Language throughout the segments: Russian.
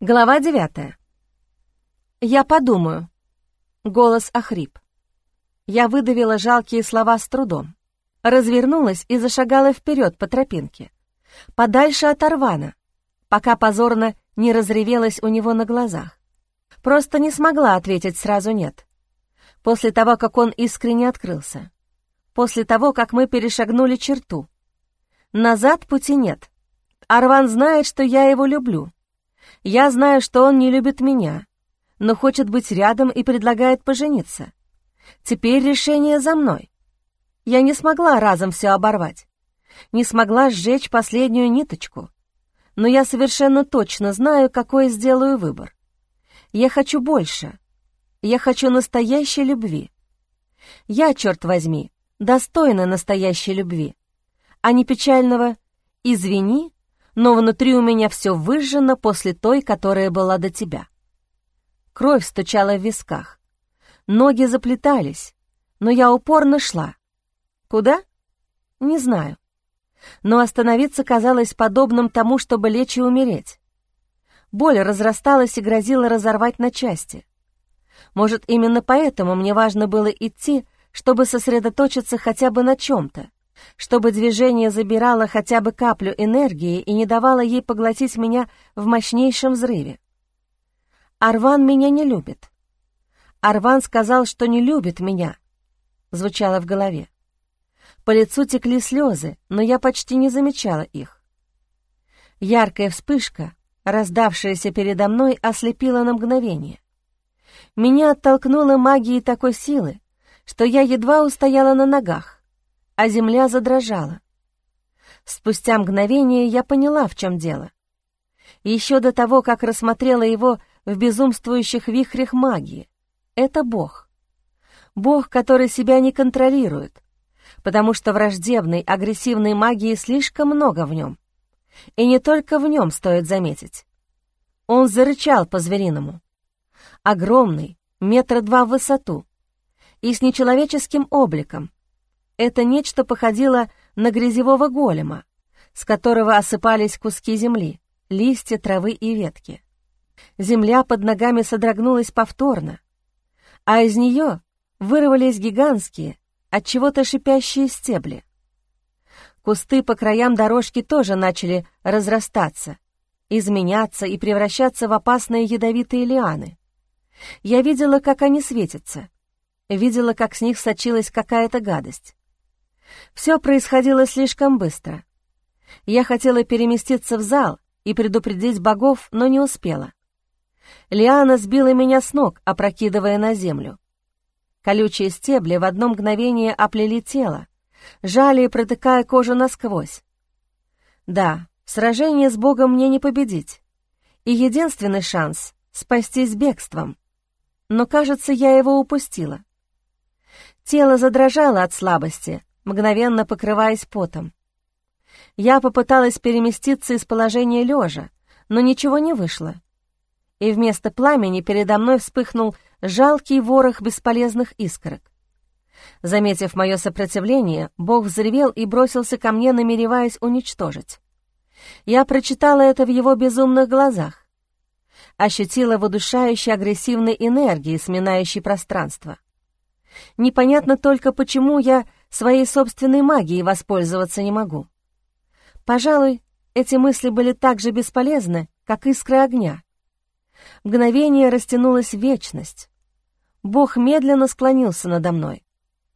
Глава 9. «Я подумаю». Голос охрип. Я выдавила жалкие слова с трудом. Развернулась и зашагала вперед по тропинке. Подальше от Арвана, пока позорно не разревелась у него на глазах. Просто не смогла ответить сразу «нет». После того, как он искренне открылся. После того, как мы перешагнули черту. Назад пути нет. Арван знает, что я его люблю. Я знаю, что он не любит меня, но хочет быть рядом и предлагает пожениться. Теперь решение за мной. Я не смогла разом все оборвать, не смогла сжечь последнюю ниточку, но я совершенно точно знаю, какой сделаю выбор. Я хочу больше. Я хочу настоящей любви. Я, черт возьми, достойна настоящей любви, а не печального «извини», но внутри у меня все выжжено после той, которая была до тебя. Кровь стучала в висках, ноги заплетались, но я упорно шла. Куда? Не знаю. Но остановиться казалось подобным тому, чтобы лечь и умереть. Боль разрасталась и грозила разорвать на части. Может, именно поэтому мне важно было идти, чтобы сосредоточиться хотя бы на чем-то, чтобы движение забирало хотя бы каплю энергии и не давало ей поглотить меня в мощнейшем взрыве. «Арван меня не любит. Арван сказал, что не любит меня», — звучало в голове. По лицу текли слезы, но я почти не замечала их. Яркая вспышка, раздавшаяся передо мной, ослепила на мгновение. Меня оттолкнула магией такой силы, что я едва устояла на ногах, а земля задрожала. Спустя мгновение я поняла, в чем дело. Еще до того, как рассмотрела его в безумствующих вихрях магии. Это Бог. Бог, который себя не контролирует, потому что враждебной, агрессивной магии слишком много в нем. И не только в нем, стоит заметить. Он зарычал по-звериному. Огромный, 2 метра в высоту, и с нечеловеческим обликом. Это нечто походило на грязевого голема, с которого осыпались куски земли, листья, травы и ветки. Земля под ногами содрогнулась повторно, а из нее вырвались гигантские, от чего-то шипящие стебли. Кусты по краям дорожки тоже начали разрастаться, изменяться и превращаться в опасные ядовитые лианы. Я видела, как они светятся, видела, как с них сочилась какая-то гадость. Все происходило слишком быстро. Я хотела переместиться в зал и предупредить богов, но не успела. Лиана сбила меня с ног, опрокидывая на землю. Колючие стебли в одно мгновение оплели тело, жали и протыкая кожу насквозь. Да, в сражении с Богом мне не победить, и единственный шанс — спастись бегством. Но, кажется, я его упустила. Тело задрожало от слабости, мгновенно покрываясь потом. Я попыталась переместиться из положения лежа, но ничего не вышло. И вместо пламени передо мной вспыхнул жалкий ворох бесполезных искорок. Заметив мое сопротивление, Бог взревел и бросился ко мне, намереваясь уничтожить. Я прочитала это в его безумных глазах. Ощутила в удушающей агрессивной энергии, сминающей пространство. Непонятно только, почему я своей собственной магией воспользоваться не могу. Пожалуй, эти мысли были так же бесполезны, как искры огня. Мгновение растянулась в вечность. Бог медленно склонился надо мной.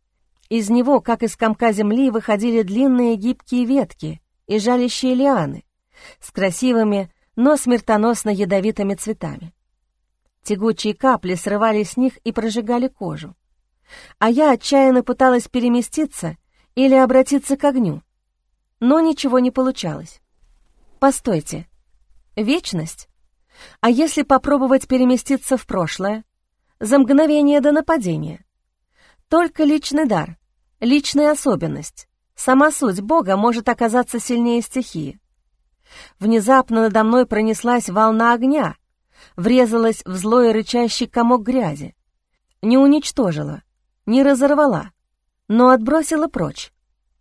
Из него, как из комка земли, выходили длинные гибкие ветки и жалящие лианы с красивыми, но смертоносно ядовитыми цветами. Тягучие капли срывались с них и прожигали кожу. А я отчаянно пыталась переместиться или обратиться к огню, но ничего не получалось. Постойте, вечность? А если попробовать переместиться в прошлое, за мгновение до нападения? Только личный дар, личная особенность, сама суть Бога может оказаться сильнее стихии. Внезапно надо мной пронеслась волна огня, врезалась в злой рычащий комок грязи, не уничтожила, не разорвала, но отбросила прочь.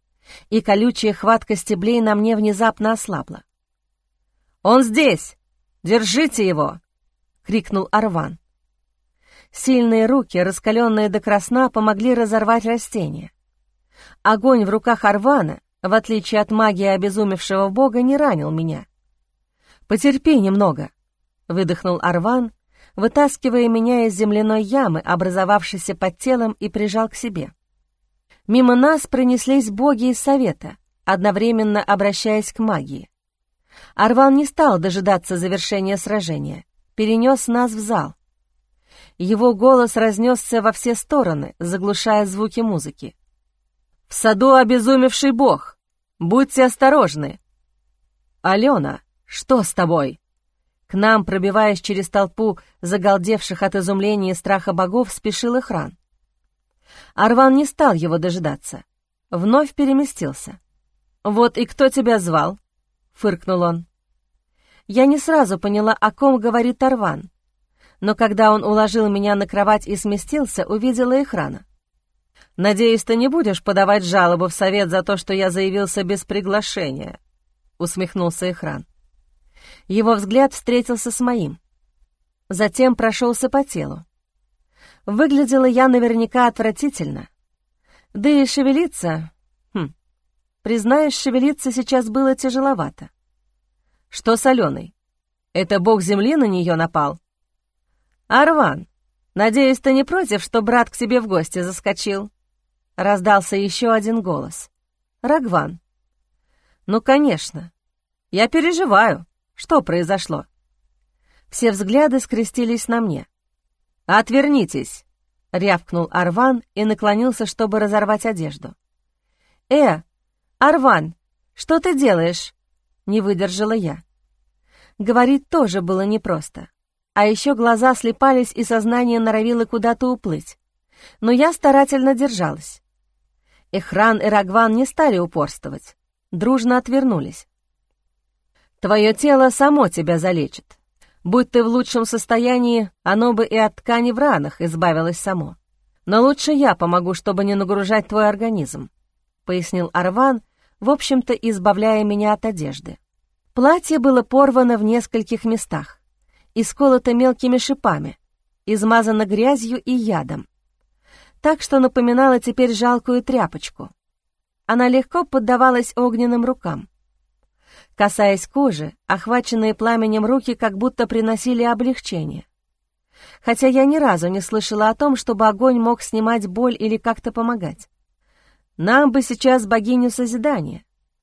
И колючая хватка стеблей на мне внезапно ослабла. «Он здесь!» Держите его!» — крикнул Арван. Сильные руки, раскаленные до красна, помогли разорвать растение. Огонь в руках Арвана, в отличие от магии обезумевшего бога, не ранил меня. «Потерпи немного», — выдохнул Арван, вытаскивая меня из земляной ямы, образовавшейся под телом, и прижал к себе. Мимо нас пронеслись боги из совета, одновременно обращаясь к магии. Арван не стал дожидаться завершения сражения, перенес нас в зал. Его голос разнесся во все стороны, заглушая звуки музыки. «В саду обезумевший бог! Будьте осторожны!» «Алена, что с тобой?» К нам, пробиваясь через толпу загалдевших от изумления и страха богов, спешил Эхран. Арван не стал его дожидаться. Вновь переместился. «Вот и кто тебя звал?» — фыркнул он. Я не сразу поняла, о ком говорит Арван, но когда он уложил меня на кровать и сместился, увидела Эхрана. «Надеюсь, ты не будешь подавать жалобу в совет за то, что я заявился без приглашения», — усмехнулся Эхран. Его взгляд встретился с моим. Затем прошелся по телу. Выглядела я наверняка отвратительно. Да и шевелиться... Признаюсь, шевелиться сейчас было тяжеловато. «Что с Аленой? Это бог земли на нее напал?» «Арван, надеюсь, ты не против, что брат к тебе в гости заскочил?» Раздался еще один голос. «Рагван». «Ну, конечно. Я переживаю. Что произошло?» Все взгляды скрестились на мне. «Отвернитесь!» — рявкнул Арван и наклонился, чтобы разорвать одежду. Арван, что ты делаешь?» — не выдержала я. Говорить тоже было непросто. А еще глаза слепались, и сознание норовило куда-то уплыть. Но я старательно держалась. Эхран и Рагван не стали упорствовать. Дружно отвернулись. «Твое тело само тебя залечит. Будь ты в лучшем состоянии, оно бы и от ткани в ранах избавилось само. Но лучше я помогу, чтобы не нагружать твой организм», — пояснил Арван, в общем-то избавляя меня от одежды. Платье было порвано в нескольких местах, исколото мелкими шипами, измазано грязью и ядом. Так что напоминала теперь жалкую тряпочку. Она легко поддавалась огненным рукам. Касаясь кожи, охваченные пламенем руки как будто приносили облегчение. Хотя я ни разу не слышала о том, чтобы огонь мог снимать боль или как-то помогать. Нам бы сейчас богиню созидания.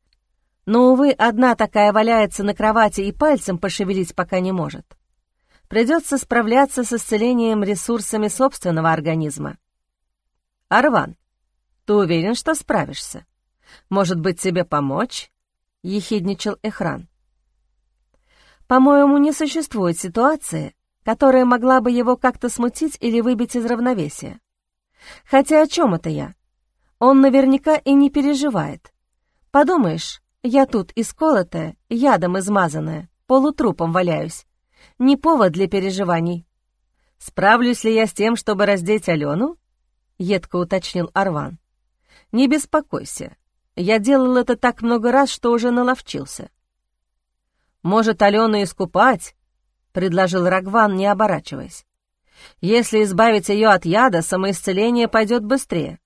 Но, увы, одна такая валяется на кровати и пальцем пошевелить пока не может. Придется справляться с исцелением ресурсами собственного организма. «Арван, ты уверен, что справишься? Может быть, тебе помочь?» — ехидничал Эхран. «По-моему, не существует ситуации, которая могла бы его как-то смутить или выбить из равновесия. Хотя о чем это я? Он наверняка и не переживает. Подумаешь, я тут исколотая, ядом измазанная, полутрупом валяюсь. Не повод для переживаний. Справлюсь ли я с тем, чтобы раздеть Алену?» — едко уточнил Арван. «Не беспокойся. Я делал это так много раз, что уже наловчился». «Может, Алену искупать?» — предложил Рагван, не оборачиваясь. «Если избавить ее от яда, самоисцеление пойдет быстрее».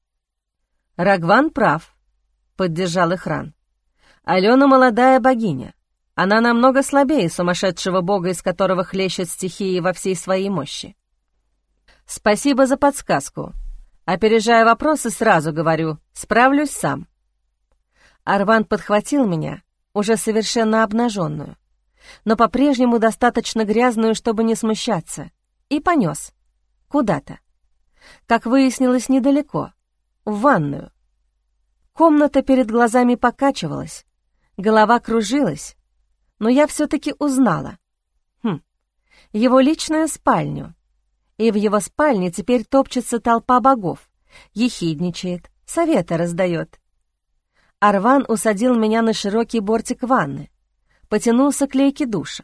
«Рагван прав», — поддержал Эхран. «Алена молодая богиня. Она намного слабее сумасшедшего бога, из которого хлещет стихии во всей своей мощи». «Спасибо за подсказку. Опережая вопросы, сразу говорю, справлюсь сам». Арван подхватил меня, уже совершенно обнаженную, но по-прежнему достаточно грязную, чтобы не смущаться, и понес куда-то. Как выяснилось, недалеко, в ванную. Комната перед глазами покачивалась, голова кружилась, но я все-таки узнала. Его личную спальню. И в его спальне теперь топчется толпа богов, ехидничает, советы раздает. Арван усадил меня на широкий бортик ванны, потянулся к лейке душа.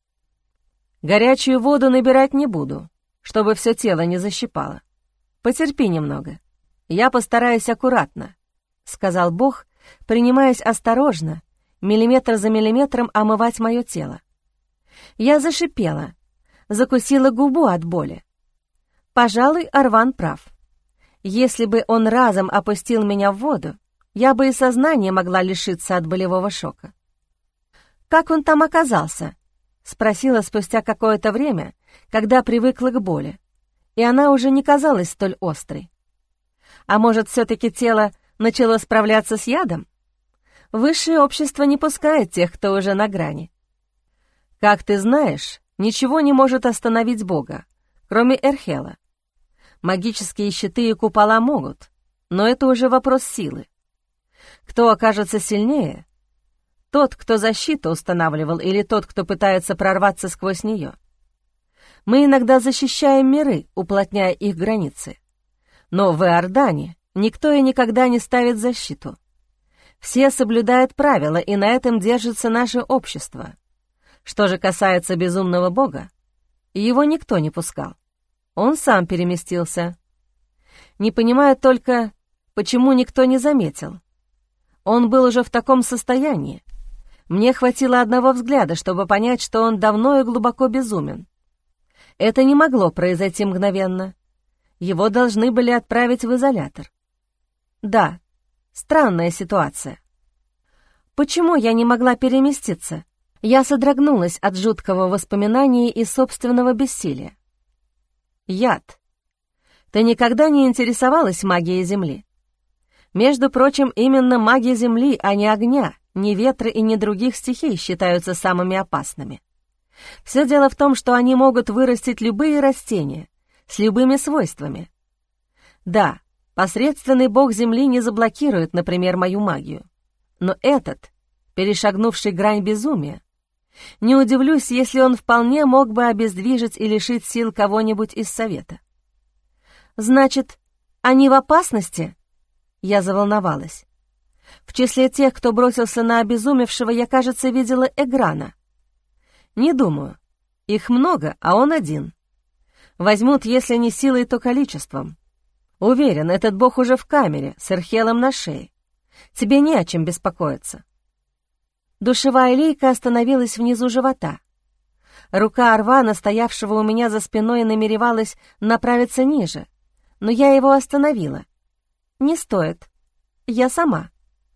«Горячую воду набирать не буду, чтобы все тело не защипало. Потерпи немного. Я постараюсь аккуратно», — сказал Бог, принимаясь осторожно, миллиметр за миллиметром омывать мое тело. Я зашипела, закусила губу от боли. Пожалуй, Арван прав. Если бы он разом опустил меня в воду, я бы и сознания могла лишиться от болевого шока. «Как он там оказался?» — спросила спустя какое-то время, когда привыкла к боли, и она уже не казалась столь острой. А может, все-таки тело начало справляться с ядом? Высшее общество не пускает тех, кто уже на грани. Как ты знаешь, ничего не может остановить Бога, кроме Эрхела. Магические щиты и купола могут, но это уже вопрос силы. Кто окажется сильнее? Тот, кто защиту устанавливал, или тот, кто пытается прорваться сквозь нее? Мы иногда защищаем миры, уплотняя их границы. Но в Иордане никто и никогда не ставит защиту. Все соблюдают правила, и на этом держится наше общество. Что же касается безумного бога, его никто не пускал. Он сам переместился. Не понимаю только, почему никто не заметил. Он был уже в таком состоянии. Мне хватило одного взгляда, чтобы понять, что он давно и глубоко безумен. Это не могло произойти мгновенно. Его должны были отправить в изолятор. Да, странная ситуация. Почему я не могла переместиться? Я содрогнулась от жуткого воспоминания и собственного бессилия. Яд. Ты никогда не интересовалась магией Земли? Между прочим, именно магия Земли, а не огня, ни ветра и ни других стихий считаются самыми опасными. Все дело в том, что они могут вырастить любые растения с любыми свойствами. Да, посредственный бог Земли не заблокирует, например, мою магию. Но этот, перешагнувший грань безумия, не удивлюсь, если он вполне мог бы обездвижить и лишить сил кого-нибудь из Совета. Значит, они в опасности? Я заволновалась. В числе тех, кто бросился на обезумевшего, я, кажется, видела Эграна. Не думаю. Их много, а он один. Возьмут, если не силой, то количеством. Уверен, этот бог уже в камере, с Эрхелом на шее. Тебе не о чем беспокоиться. Душевая лейка остановилась внизу живота. Рука Арвана, стоявшего у меня за спиной, намеревалась направиться ниже, но я его остановила. Не стоит. Я сама.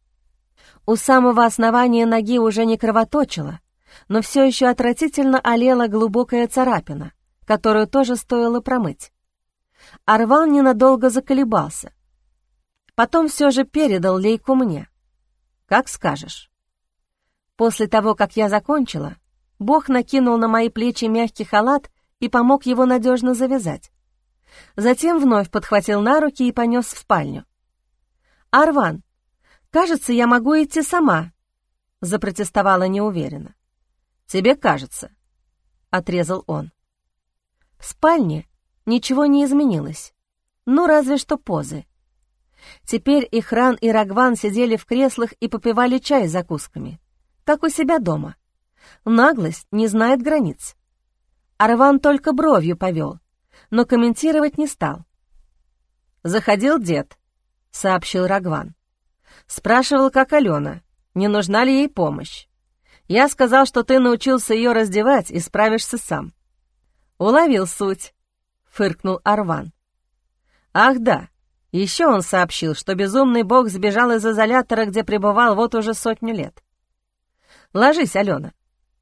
У самого основания ноги уже не кровоточило, но все еще отвратительно олела глубокая царапина, которую тоже стоило промыть. Арван ненадолго заколебался. Потом все же передал лейку мне. Как скажешь. После того, как я закончила, Бог накинул на мои плечи мягкий халат и помог его надежно завязать. Затем вновь подхватил на руки и понес в спальню. «Арван, кажется, я могу идти сама», — запротестовала неуверенно. «Тебе кажется», — отрезал он. В спальне ничего не изменилось, ну разве что позы. Теперь Ихран и Рагван сидели в креслах и попивали чай с закусками, как у себя дома. Наглость не знает границ. Арван только бровью повел, но комментировать не стал. «Заходил дед», — сообщил Рагван. «Спрашивал, как Алена, не нужна ли ей помощь. Я сказал, что ты научился ее раздевать и справишься сам». «Уловил суть», — фыркнул Арван. «Ах да, еще он сообщил, что безумный бог сбежал из изолятора, где пребывал вот уже 100 лет. Ложись, Алена».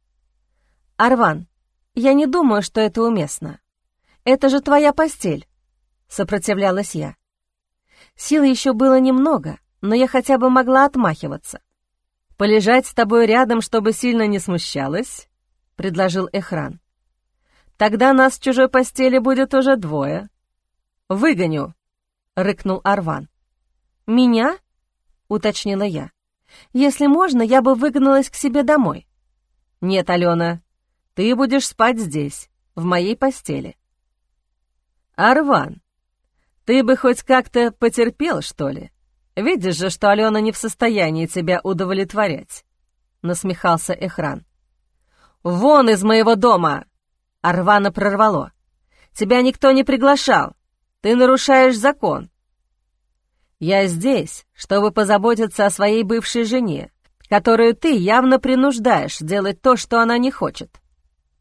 «Арван, я не думаю, что это уместно. Это же твоя постель», — сопротивлялась я. Сил еще было немного, но я хотя бы могла отмахиваться. «Полежать с тобой рядом, чтобы сильно не смущалась?» — предложил Эхран. «Тогда нас в чужой постели будет уже 2. «Выгоню», — рыкнул Арван. «Меня?» — уточнила я. «Если можно, я бы выгналась к себе домой». «Нет, Алена, ты будешь спать здесь, в моей постели». «Арван, ты бы хоть как-то потерпел, что ли? Видишь же, что Алена не в состоянии тебя удовлетворять», — насмехался Эхран. «Вон из моего дома!» — Арвана прорвало. «Тебя никто не приглашал. Ты нарушаешь закон». «Я здесь, чтобы позаботиться о своей бывшей жене, которую ты явно принуждаешь делать то, что она не хочет».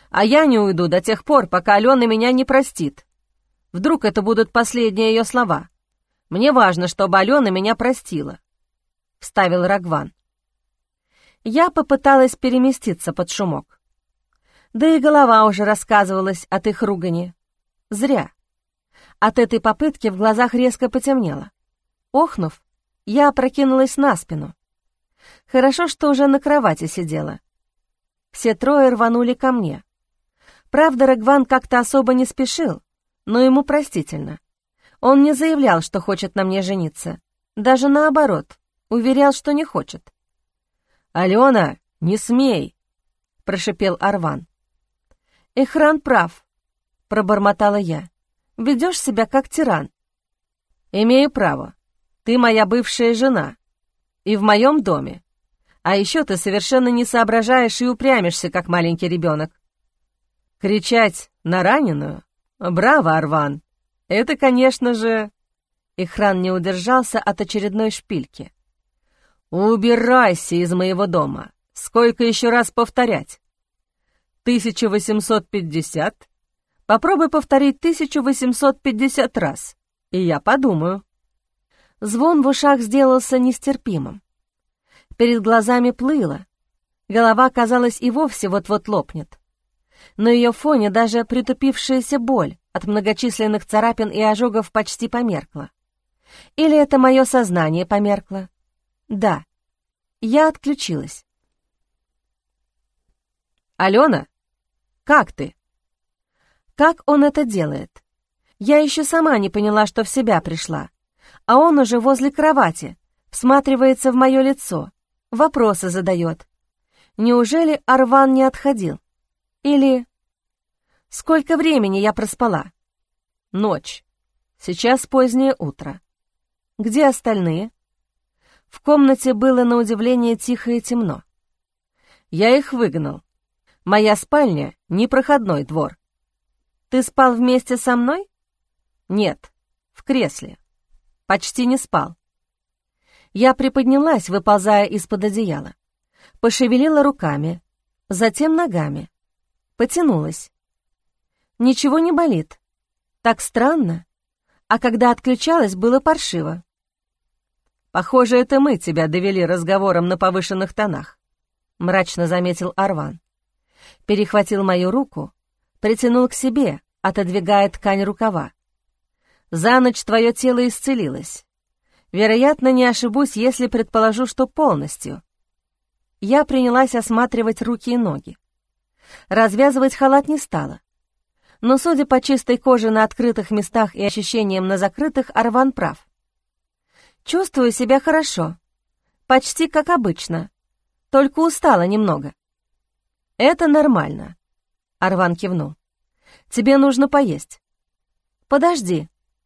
А я не уйду до тех пор, пока Алена меня не простит. Вдруг это будут последние ее слова. Мне важно, чтобы Алена меня простила», — вставил Рагван. Я попыталась переместиться под шумок. Да и голова уже рассказывалась от их ругани. Зря. От этой попытки в глазах резко потемнело. Охнув, я опрокинулась на спину. Хорошо, что уже на кровати сидела. Все трое рванули ко мне. Правда, Рагван как-то особо не спешил, но ему простительно. Он не заявлял, что хочет на мне жениться. Даже наоборот, уверял, что не хочет. «Алена, не смей!» — прошипел Арван. «Эхран прав», — пробормотала я. «Ведешь себя как тиран». «Имею право. Ты моя бывшая жена. И в моем доме. А еще ты совершенно не соображаешь и упрямишься, как маленький ребенок. Кричать на раненую? Браво, Арван! Это, конечно же...» Эхран не удержался от очередной шпильки. «Убирайся из моего дома! Сколько еще раз повторять? 1850? Попробуй повторить 1850 раз, и я подумаю». Звон в ушах сделался нестерпимым. Перед глазами плыло, голова, казалось, и вовсе вот-вот лопнет. На ее фоне даже притупившаяся боль от многочисленных царапин и ожогов почти померкла. Или это мое сознание померкло? Да, я отключилась. «Алена, как ты?» Как он это делает? Я еще сама не поняла, что в себя пришла, а он уже возле кровати, всматривается в мое лицо, вопросы задает. Неужели Арван не отходил? Или... Сколько времени я проспала? Ночь. Сейчас позднее утро. Где остальные? В комнате было на удивление тихо и темно. Я их выгнал. Моя спальня — не проходной двор. Ты спал вместе со мной? Нет, в кресле. Почти не спал. Я приподнялась, выползая из-под одеяла. Пошевелила руками, затем ногами. Потянулась. Ничего не болит. Так странно. А когда отключалась, было паршиво. «Похоже, это мы тебя довели разговором на повышенных тонах», — мрачно заметил Арван. Перехватил мою руку, притянул к себе, отодвигая ткань рукава. «За ночь твое тело исцелилось. Вероятно, не ошибусь, если предположу, что полностью». Я принялась осматривать руки и ноги. Развязывать халат не стала. Но, судя по чистой коже на открытых местах и ощущениям на закрытых, Арван прав. Чувствую себя хорошо, почти как обычно, только устала немного. «Это нормально», — Арван кивнул. «Тебе нужно поесть». «Подожди».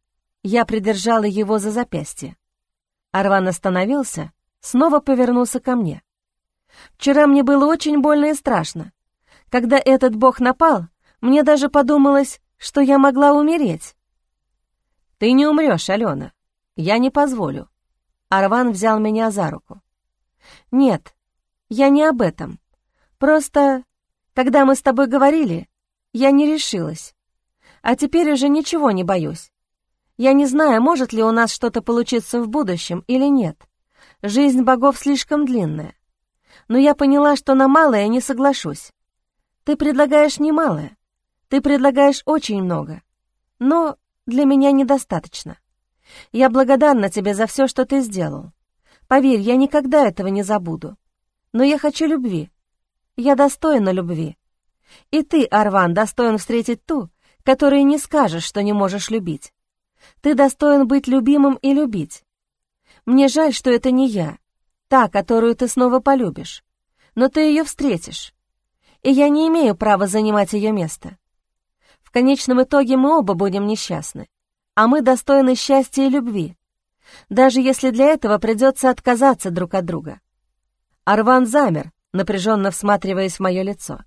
Я придержала его за запястье. Арван остановился, снова повернулся ко мне. «Вчера мне было очень больно и страшно. Когда этот бог напал, мне даже подумалось, что я могла умереть». «Ты не умрешь, Алена. Я не позволю». Арван взял меня за руку. «Нет, я не об этом. Просто, когда мы с тобой говорили, я не решилась. А теперь уже ничего не боюсь. Я не знаю, может ли у нас что-то получиться в будущем или нет. Жизнь богов слишком длинная. Но я поняла, что на малое не соглашусь. Ты предлагаешь немалое. Ты предлагаешь очень много. Но для меня недостаточно. Я благодарна тебе за все, что ты сделал. Поверь, я никогда этого не забуду. Но я хочу любви. Я достойна любви. И ты, Арван, достоин встретить ту, которой не скажешь, что не можешь любить. Ты достоин быть любимым и любить. Мне жаль, что это не я, та, которую ты снова полюбишь. Но ты ее встретишь. И я не имею права занимать ее место. В конечном итоге мы оба будем несчастны, а мы достойны счастья и любви, даже если для этого придется отказаться друг от друга. Арван замер, напряженно всматриваясь в мое лицо.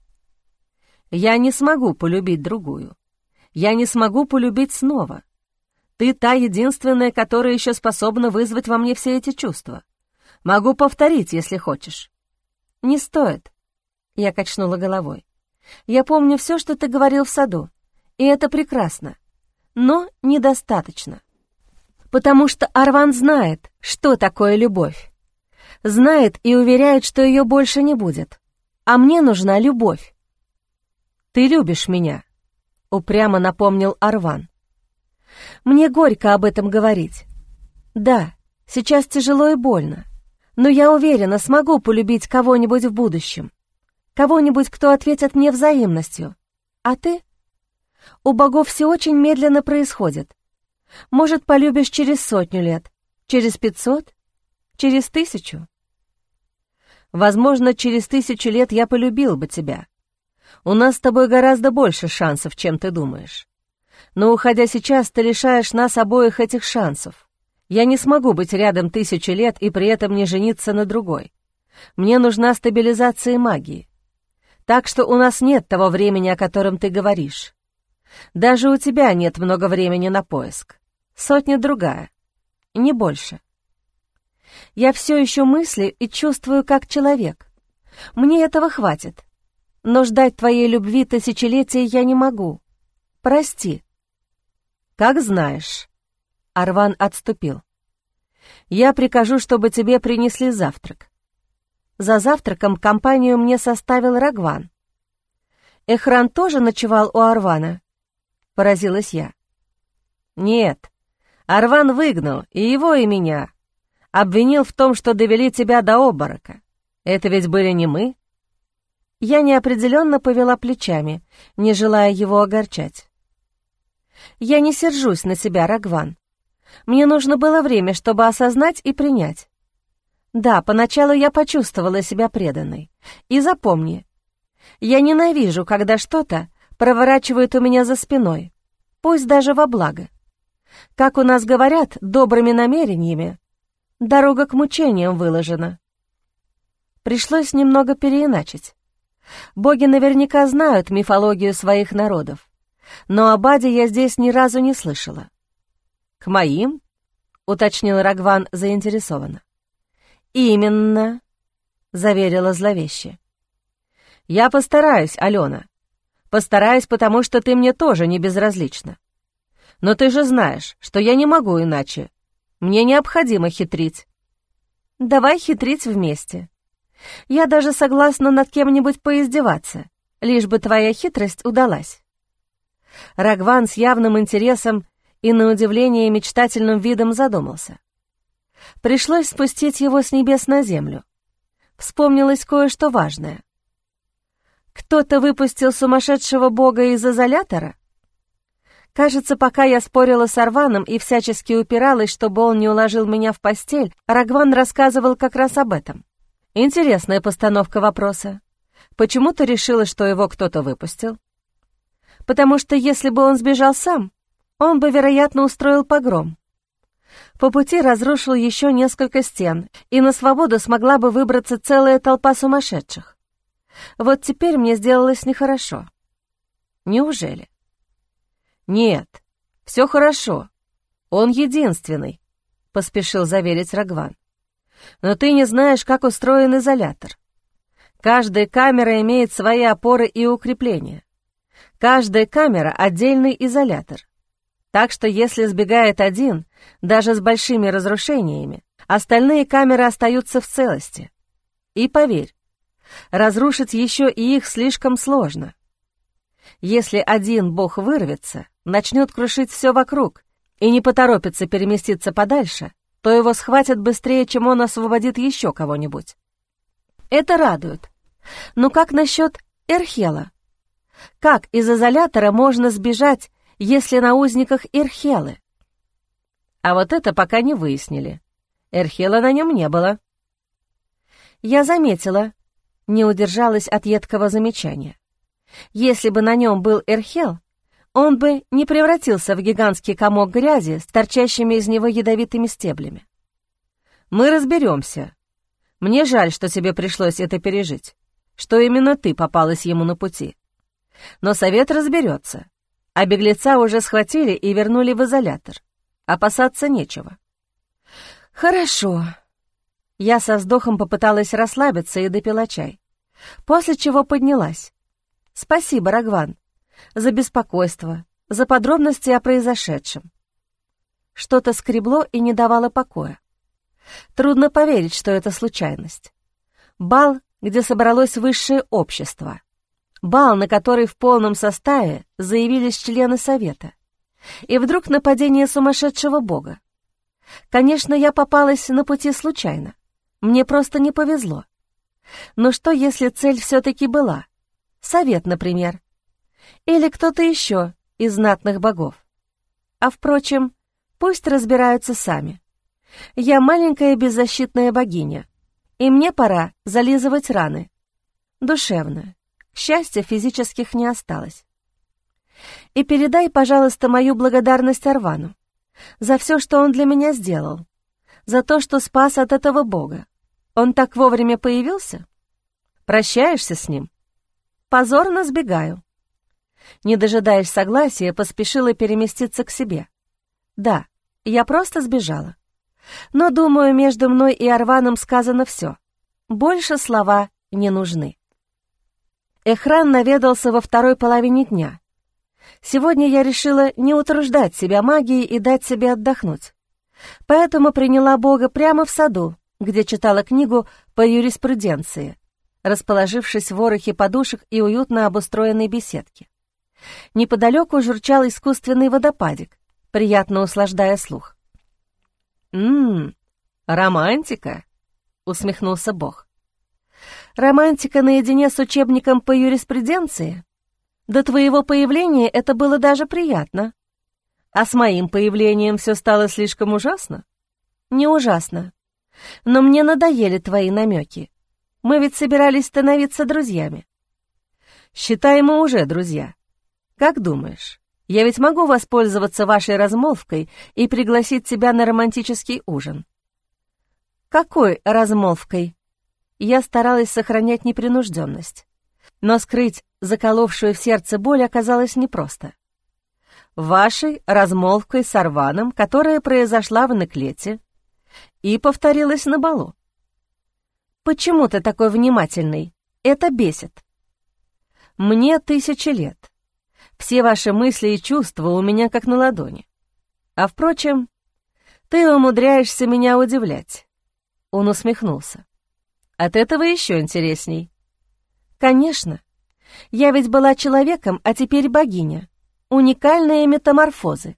«Я не смогу полюбить другую. Я не смогу полюбить снова. Ты та единственная, которая еще способна вызвать во мне все эти чувства. Могу повторить, если хочешь». «Не стоит», — я качнула головой. Я помню все, что ты говорил в саду, и это прекрасно, но недостаточно. Потому что Арван знает, что такое любовь. Знает и уверяет, что ее больше не будет. А мне нужна любовь. «Ты любишь меня», — упрямо напомнил Арван. «Мне горько об этом говорить. Да, сейчас тяжело и больно, но я уверена, смогу полюбить кого-нибудь в будущем. Кого-нибудь, кто ответит мне взаимностью. А ты? У богов все очень медленно происходит. Может, полюбишь через 100 лет, через 500, через 1000. Возможно, через 1000 лет я полюбил бы тебя. У нас с тобой гораздо больше шансов, чем ты думаешь. Но, уходя сейчас, ты лишаешь нас обоих этих шансов. Я не смогу быть рядом 1000 лет и при этом не жениться на другой. Мне нужна стабилизация магии. Так что у нас нет того времени, о котором ты говоришь. Даже у тебя нет много времени на поиск. 100-другая, не больше. Я все еще мыслю и чувствую как человек. Мне этого хватит. Но ждать твоей любви тысячелетия я не могу. Прости». «Как знаешь». Арван отступил. «Я прикажу, чтобы тебе принесли завтрак». За завтраком компанию мне составил Рагван. «Эхран тоже ночевал у Арвана?» — поразилась я. «Нет, Арван выгнал и его, и меня. Обвинил в том, что довели тебя до обморока. Это ведь были не мы». Я неопределенно повела плечами, не желая его огорчать. «Я не сержусь на себя, Рагван. Мне нужно было время, чтобы осознать и принять. Да, поначалу я почувствовала себя преданной. И запомни, я ненавижу, когда что-то проворачивают у меня за спиной, пусть даже во благо. Как у нас говорят, добрыми намерениями дорога к мучениям выложена». Пришлось немного переиначить. Боги наверняка знают мифологию своих народов, но об Аде я здесь ни разу не слышала. «К моим?» — уточнил Рагван заинтересованно. «Именно», — заверила зловеще. «Я постараюсь, Алена. Постараюсь, потому что ты мне тоже не безразлична. Но ты же знаешь, что я не могу иначе. Мне необходимо хитрить». «Давай хитрить вместе. Я даже согласна над кем-нибудь поиздеваться, лишь бы твоя хитрость удалась». Рагван с явным интересом и, на удивление, мечтательным видом задумался. Пришлось спустить его с небес на землю. Вспомнилось кое-что важное. Кто-то выпустил сумасшедшего бога из изолятора? Кажется, пока я спорила с Арваном и всячески упиралась, чтобы он не уложил меня в постель, Рагван рассказывал как раз об этом. Интересная постановка вопроса. Почему ты решила, что его кто-то выпустил? Потому что если бы он сбежал сам, он бы, вероятно, устроил погром. По пути разрушил еще несколько стен, и на свободу смогла бы выбраться целая толпа сумасшедших. Вот теперь мне сделалось нехорошо. Неужели? Нет, все хорошо. Он единственный, поспешил заверить Рагван. Но ты не знаешь, как устроен изолятор. Каждая камера имеет свои опоры и укрепления. Каждая камера — отдельный изолятор. Так что если сбегает один, даже с большими разрушениями, остальные камеры остаются в целости. И поверь, разрушить еще и их слишком сложно. Если один бог вырвется, начнет крушить все вокруг и не поторопится переместиться подальше, то его схватят быстрее, чем он освободит еще кого-нибудь. Это радует. Но как насчет Эрхела? Как из изолятора можно сбежать, если на узниках Эрхелы? А вот это пока не выяснили. Эрхела на нем не было. Я заметила, не удержалась от едкого замечания. Если бы на нем был Эрхел, он бы не превратился в гигантский комок грязи с торчащими из него ядовитыми стеблями. Мы разберемся. Мне жаль, что тебе пришлось это пережить, что именно ты попалась ему на пути. Но совет разберется, а беглеца уже схватили и вернули в изолятор. Опасаться нечего. Хорошо. Я со вздохом попыталась расслабиться и допила чай, после чего поднялась. Спасибо, Рагван, за беспокойство, за подробности о произошедшем. Что-то скребло и не давало покоя. Трудно поверить, что это случайность. Бал, где собралось высшее общество. Бал, на который в полном составе заявились члены совета. И вдруг нападение сумасшедшего бога. Конечно, я попалась на пути случайно. Мне просто не повезло. Но что, если цель все-таки была? Совет, например. Или кто-то еще из знатных богов. А впрочем, пусть разбираются сами. Я маленькая беззащитная богиня, и мне пора зализывать раны. Душевно. К счастью, физических не осталось. И передай, пожалуйста, мою благодарность Арвану за все, что он для меня сделал, за то, что спас от этого бога. Он так вовремя появился? Прощаешься с ним? Позорно сбегаю. Не дожидаясь согласия, поспешила переместиться к себе. Да, я просто сбежала. Но, думаю, между мной и Арваном сказано все. Больше слова не нужны. Эхран наведался во второй половине дня. Сегодня я решила не утруждать себя магией и дать себе отдохнуть. Поэтому приняла Бога прямо в саду, где читала книгу по юриспруденции, расположившись в ворохе подушек и уютно обустроенной беседке. Неподалеку журчал искусственный водопадик, приятно услаждая слух. Романтика!» — усмехнулся Бог. «Романтика наедине с учебником по юриспруденции? До твоего появления это было даже приятно. А с моим появлением все стало слишком ужасно?» «Не ужасно. Но мне надоели твои намеки. Мы ведь собирались становиться друзьями». «Считай, мы уже друзья. Как думаешь, я ведь могу воспользоваться вашей размолвкой и пригласить тебя на романтический ужин?» «Какой размолвкой?» Я старалась сохранять непринужденность, но скрыть заколовшую в сердце боль оказалось непросто. «Вашей размолвкой с Арваном, которая произошла в Неклете и повторилась на балу». «Почему ты такой внимательный? Это бесит». «Мне 1000 лет. Все ваши мысли и чувства у меня как на ладони. А впрочем, ты умудряешься меня удивлять». Он усмехнулся. «От этого еще интересней». «Конечно. Я ведь была человеком, а теперь богиня. Уникальные метаморфозы.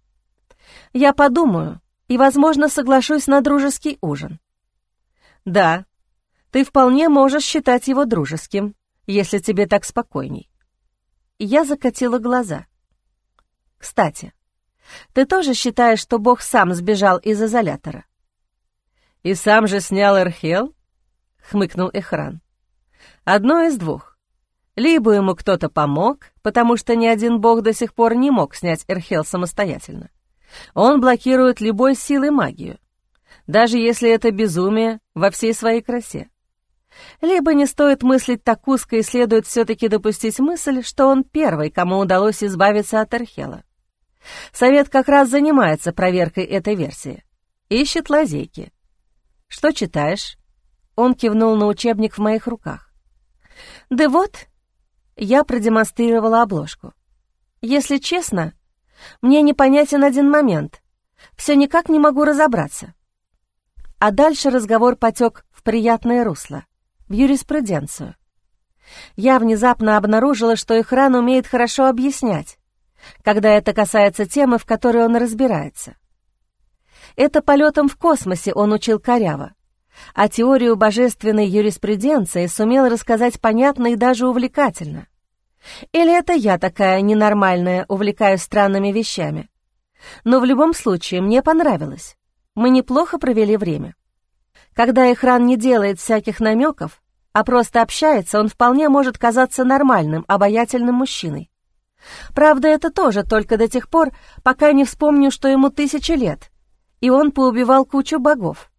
Я подумаю и, возможно, соглашусь на дружеский ужин». «Да, ты вполне можешь считать его дружеским, если тебе так спокойней». Я закатила глаза. «Кстати, ты тоже считаешь, что Бог сам сбежал из изолятора?» «И сам же снял Эрхел?» — хмыкнул Эхран. «Одно из двух. Либо ему кто-то помог, потому что ни один бог до сих пор не мог снять Эрхел самостоятельно. Он блокирует любой силой магию, даже если это безумие во всей своей красе. Либо не стоит мыслить так узко и следует все-таки допустить мысль, что он первый, кому удалось избавиться от Эрхела. Совет как раз занимается проверкой этой версии. Ищет лазейки. Что читаешь?» Он кивнул на учебник в моих руках. «Да вот», — я продемонстрировала обложку. «Если честно, мне непонятен один момент. Все никак не могу разобраться». А дальше разговор потек в приятное русло, в юриспруденцию. Я внезапно обнаружила, что Эхран умеет хорошо объяснять, когда это касается темы, в которой он разбирается. Это полетом в космосе он учил коряво, а теорию божественной юриспруденции сумел рассказать понятно и даже увлекательно. Или это я такая ненормальная, увлекаюсь странными вещами? Но в любом случае мне понравилось. Мы неплохо провели время. Когда Эхран не делает всяких намеков, а просто общается, он вполне может казаться нормальным, обаятельным мужчиной. Правда, это тоже только до тех пор, пока не вспомню, что ему 1000 лет, и он поубивал кучу богов.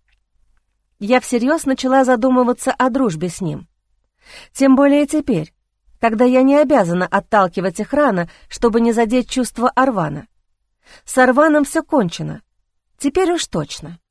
Я всерьез начала задумываться о дружбе с ним. Тем более теперь, когда я не обязана отталкивать Эхрана, чтобы не задеть чувства Арвана. С Арваном все кончено. Теперь уж точно.